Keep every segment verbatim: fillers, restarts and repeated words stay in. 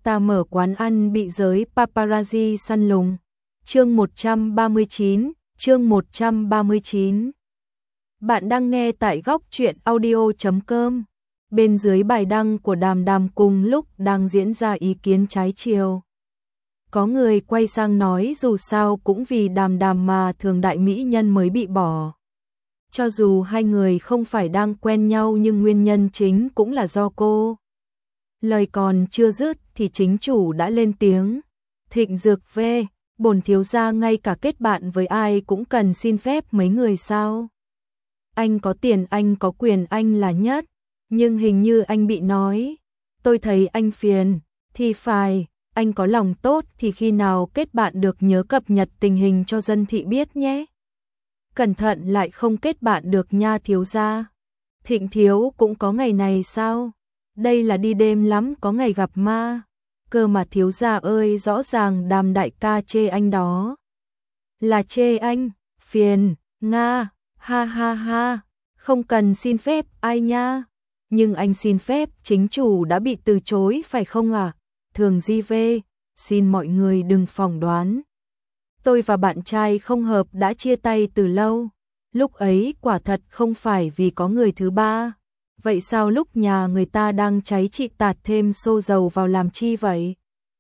Ta mở quán ăn bị giới paparazzi săn lùng. Chương một trăm ba mươi chín, chương một trăm ba mươi chín. Bạn đang nghe tại góc truyện audio chấm com. Bên dưới bài đăng của Đàm Đàm cùng lúc đang diễn ra ý kiến trái chiều. Có người quay sang nói dù sao cũng vì Đàm Đàm mà thường đại mỹ nhân mới bị bỏ. Cho dù hai người không phải đang quen nhau nhưng nguyên nhân chính cũng là do cô. Lời còn chưa dứt thì chính chủ đã lên tiếng. Thịnh Dược về, bổn thiếu gia ngay cả kết bạn với ai cũng cần xin phép mấy người sao? Anh có tiền, anh có quyền, anh là nhất. Nhưng hình như anh bị nói. Tôi thấy anh phiền. Thì phải, anh có lòng tốt thì khi nào kết bạn được nhớ cập nhật tình hình cho dân thị biết nhé. Cẩn thận lại không kết bạn được nha thiếu gia. Thịnh thiếu cũng có ngày này sao? Đây là đi đêm lắm có ngày gặp ma. Cơ mà thiếu gia ơi, rõ ràng Đàm đại ca chê anh đó. Là chê anh, phiền, nga, ha ha ha, không cần xin phép ai nha. Nhưng anh xin phép chính chủ đã bị từ chối phải không à? Thường Di Vê, xin mọi người đừng phỏng đoán. Tôi và bạn trai không hợp đã chia tay từ lâu. Lúc ấy quả thật không phải vì có người thứ ba. Vậy sao lúc nhà người ta đang cháy chị tạt thêm xô dầu vào làm chi vậy?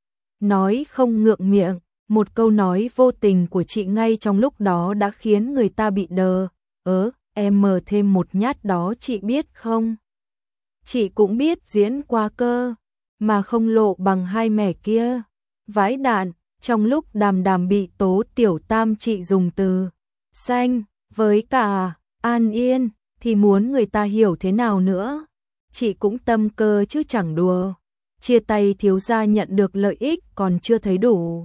Nói không ngượng miệng, một câu nói vô tình của chị ngay trong lúc đó đã khiến người ta bị đờ. Ớ, em mờ thêm một nhát đó chị biết không? Chị cũng biết diễn qua cơ, mà không lộ bằng hai mẻ kia. Vãi đạn, trong lúc Đàm Đàm bị Tố Tiểu Tam chị dùng từ xanh với cả an yên thì muốn người ta hiểu thế nào nữa. Chị cũng tâm cơ chứ chẳng đùa. Chia tay thiếu gia nhận được lợi ích còn chưa thấy đủ.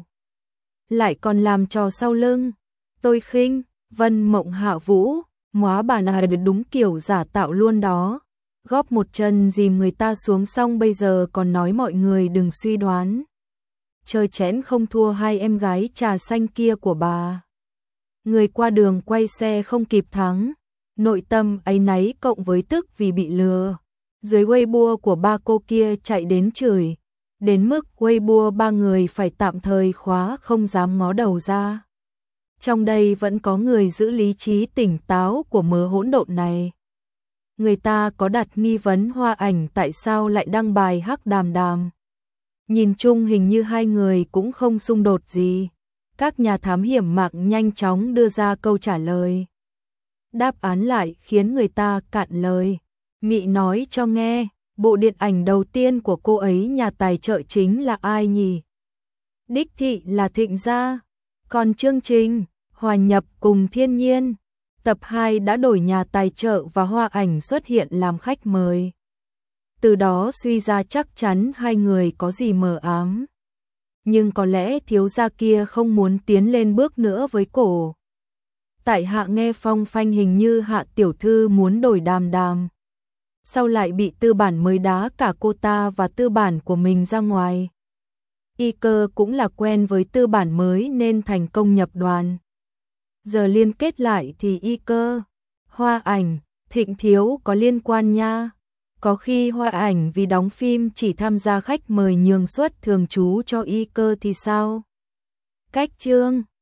Lại còn làm trò sau lưng. Tôi khinh, Vân Mộng Hạ Vũ, móa bà này đúng kiểu giả tạo luôn đó. Góp một chân dìm người ta xuống xong bây giờ còn nói mọi người đừng suy đoán. Chơi chén không thua hai em gái trà xanh kia của bà. Người qua đường quay xe không kịp thắng. Nội tâm áy náy cộng với tức vì bị lừa. Dưới Weibo của ba cô kia chạy đến chửi. Đến mức Weibo ba người phải tạm thời khóa không dám ngó đầu ra. Trong đây vẫn có người giữ lý trí tỉnh táo của mớ hỗn độn này. Người ta có đặt nghi vấn Hoa Ảnh tại sao lại đăng bài hắc Đàm Đàm. Nhìn chung hình như hai người cũng không xung đột gì. Các nhà thám hiểm mạng nhanh chóng đưa ra câu trả lời. Đáp án lại khiến người ta cạn lời. Mị nói cho nghe, bộ điện ảnh đầu tiên của cô ấy nhà tài trợ chính là ai nhỉ? Đích thị là Thịnh gia. Còn chương trình Hòa nhập cùng thiên nhiên tập hai đã đổi nhà tài trợ và Hoa Ảnh xuất hiện làm khách mời. Từ đó suy ra chắc chắn hai người có gì mờ ám. Nhưng có lẽ thiếu gia kia không muốn tiến lên bước nữa với cổ. Tại hạ nghe phong phanh hình như Hạ tiểu thư muốn đổi Đàm Đàm. Sau lại bị tư bản mới đá cả cô ta và tư bản của mình ra ngoài. Y cơ cũng là quen với tư bản mới nên thành công nhập đoàn. Giờ liên kết lại thì Y cơ, Hoa Ảnh, Thịnh thiếu có liên quan nha. Có khi Hoa Ảnh vì đóng phim chỉ tham gia khách mời nhường suất thường trú cho Y cơ thì sao? Cách chương